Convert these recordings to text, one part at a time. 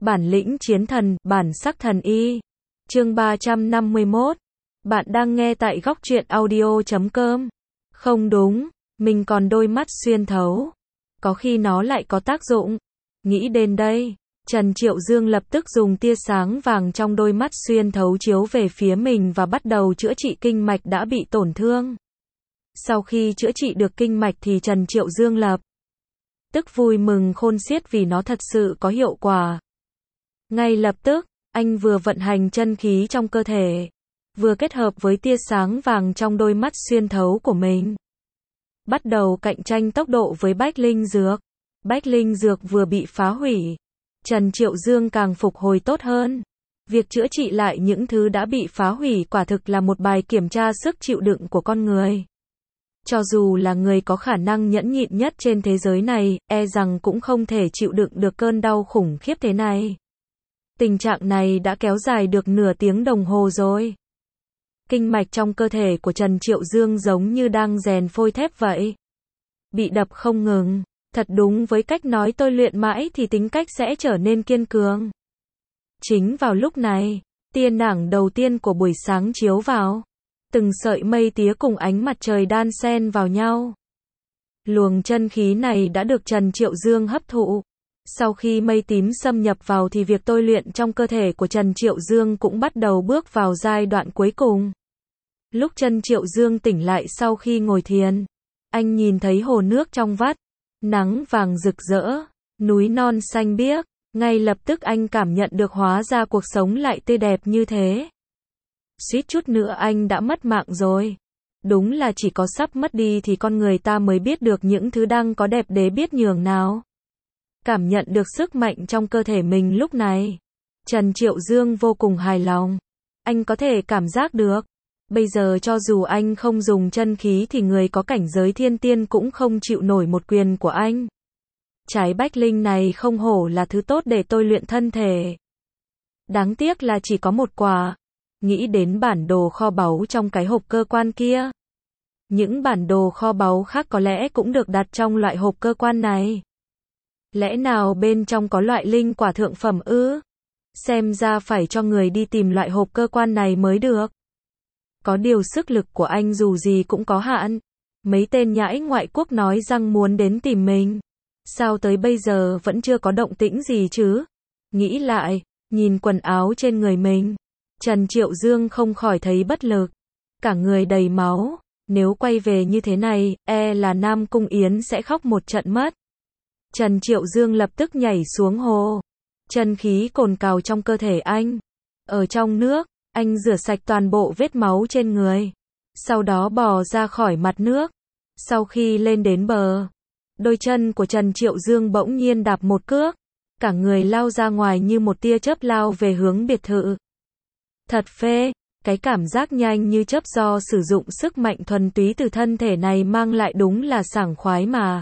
Bản lĩnh chiến thần, bản sắc thần y. Chương 351. Bạn đang nghe tại góc truyện audio.com. Không đúng, mình còn đôi mắt xuyên thấu. Có khi nó lại có tác dụng. Nghĩ đến đây, Trần Triệu Dương lập tức dùng tia sáng vàng trong đôi mắt xuyên thấu chiếu về phía mình và bắt đầu chữa trị kinh mạch đã bị tổn thương. Sau khi chữa trị được kinh mạch thì Trần Triệu Dương lập tức vui mừng khôn xiết vì nó thật sự có hiệu quả. Ngay lập tức, anh vừa vận hành chân khí trong cơ thể, vừa kết hợp với tia sáng vàng trong đôi mắt xuyên thấu của mình. Bắt đầu cạnh tranh tốc độ với Bách Linh Dược. Bách Linh Dược vừa bị phá hủy, Trần Triệu Dương càng phục hồi tốt hơn. Việc chữa trị lại những thứ đã bị phá hủy quả thực là một bài kiểm tra sức chịu đựng của con người. Cho dù là người có khả năng nhẫn nhịn nhất trên thế giới này, e rằng cũng không thể chịu đựng được cơn đau khủng khiếp thế này. Tình trạng này đã kéo dài được nửa tiếng đồng hồ rồi. Kinh mạch trong cơ thể của Trần Triệu Dương giống như đang rèn phôi thép vậy. Bị đập không ngừng. Thật đúng với cách nói tôi luyện mãi thì tính cách sẽ trở nên kiên cường. Chính vào lúc này, tia nắng đầu tiên của buổi sáng chiếu vào. Từng sợi mây tía cùng ánh mặt trời đan xen vào nhau. Luồng chân khí này đã được Trần Triệu Dương hấp thụ. Sau khi mây tím xâm nhập vào thì việc tôi luyện trong cơ thể của Trần Triệu Dương cũng bắt đầu bước vào giai đoạn cuối cùng. Lúc Trần Triệu Dương tỉnh lại sau khi ngồi thiền, anh nhìn thấy hồ nước trong vắt, nắng vàng rực rỡ, núi non xanh biếc, ngay lập tức anh cảm nhận được hóa ra cuộc sống lại tươi đẹp như thế. Suýt chút nữa anh đã mất mạng rồi. Đúng là chỉ có sắp mất đi thì con người ta mới biết được những thứ đang có đẹp đẽ biết nhường nào. Cảm nhận được sức mạnh trong cơ thể mình lúc này, Trần Triệu Dương vô cùng hài lòng. Anh có thể cảm giác được, bây giờ cho dù anh không dùng chân khí thì người có cảnh giới thiên tiên cũng không chịu nổi một quyền của anh. Trái bách linh này không hổ là thứ tốt để tôi luyện thân thể. Đáng tiếc là chỉ có một quả. Nghĩ đến bản đồ kho báu trong cái hộp cơ quan kia. Những bản đồ kho báu khác có lẽ cũng được đặt trong loại hộp cơ quan này. Lẽ nào bên trong có loại linh quả thượng phẩm ư? Xem ra phải cho người đi tìm loại hộp cơ quan này mới được. Có điều sức lực của anh dù gì cũng có hạn. Mấy tên nhãi ngoại quốc nói rằng muốn đến tìm mình. Sao tới bây giờ vẫn chưa có động tĩnh gì chứ? Nghĩ lại, nhìn quần áo trên người mình, Trần Triệu Dương không khỏi thấy bất lực. Cả người đầy máu, nếu quay về như thế này, e là Nam Cung Yến sẽ khóc một trận mất. Trần Triệu Dương lập tức nhảy xuống hồ. Chân khí cồn cào trong cơ thể anh. Ở trong nước, anh rửa sạch toàn bộ vết máu trên người. Sau đó bò ra khỏi mặt nước. Sau khi lên đến bờ, đôi chân của Trần Triệu Dương bỗng nhiên đạp một cước. Cả người lao ra ngoài như một tia chớp lao về hướng biệt thự. Thật phê, cái cảm giác nhanh như chớp do sử dụng sức mạnh thuần túy từ thân thể này mang lại đúng là sảng khoái mà.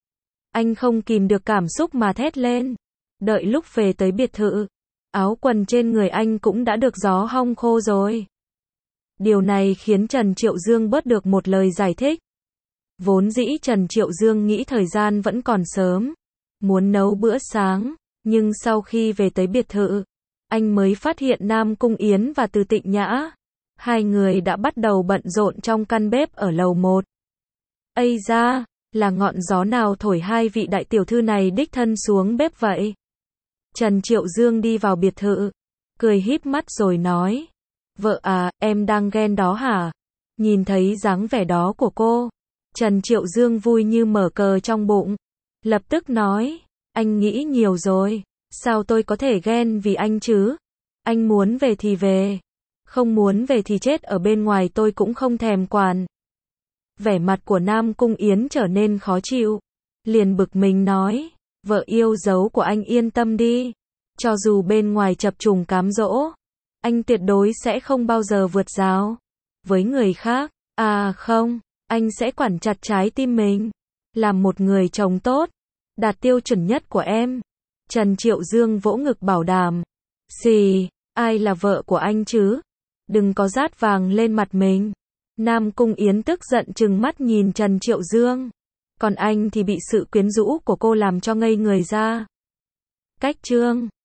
Anh không kìm được cảm xúc mà thét lên. Đợi lúc về tới biệt thự, áo quần trên người anh cũng đã được gió hong khô rồi. Điều này khiến Trần Triệu Dương bớt được một lời giải thích. Vốn dĩ Trần Triệu Dương nghĩ thời gian vẫn còn sớm, muốn nấu bữa sáng, nhưng sau khi về tới biệt thự, anh mới phát hiện Nam Cung Yến và Từ Tịnh Nhã. Hai người đã bắt đầu bận rộn trong căn bếp ở lầu 1. Ây da, là ngọn gió nào thổi hai vị đại tiểu thư này đích thân xuống bếp vậy? Trần Triệu Dương đi vào biệt thự, cười híp mắt rồi nói. Vợ à, em đang ghen đó hả? Nhìn thấy dáng vẻ đó của cô, Trần Triệu Dương vui như mở cờ trong bụng. Lập tức nói, anh nghĩ nhiều rồi. Sao tôi có thể ghen vì anh chứ? Anh muốn về thì về. Không muốn về thì chết ở bên ngoài tôi cũng không thèm quản. Vẻ mặt của Nam Cung Yến trở nên khó chịu. Liền bực mình nói, vợ yêu dấu của anh yên tâm đi. Cho dù bên ngoài chập trùng cám dỗ, anh tuyệt đối sẽ không bao giờ vượt rào. Với người khác, à không, anh sẽ quản chặt trái tim mình. Làm một người chồng tốt, đạt tiêu chuẩn nhất của em. Trần Triệu Dương vỗ ngực bảo đảm. Xì, ai là vợ của anh chứ? Đừng có dát vàng lên mặt mình. Nam Cung Yến tức giận trừng mắt nhìn Trần Triệu Dương. Còn anh thì bị sự quyến rũ của cô làm cho ngây người ra. Cách chương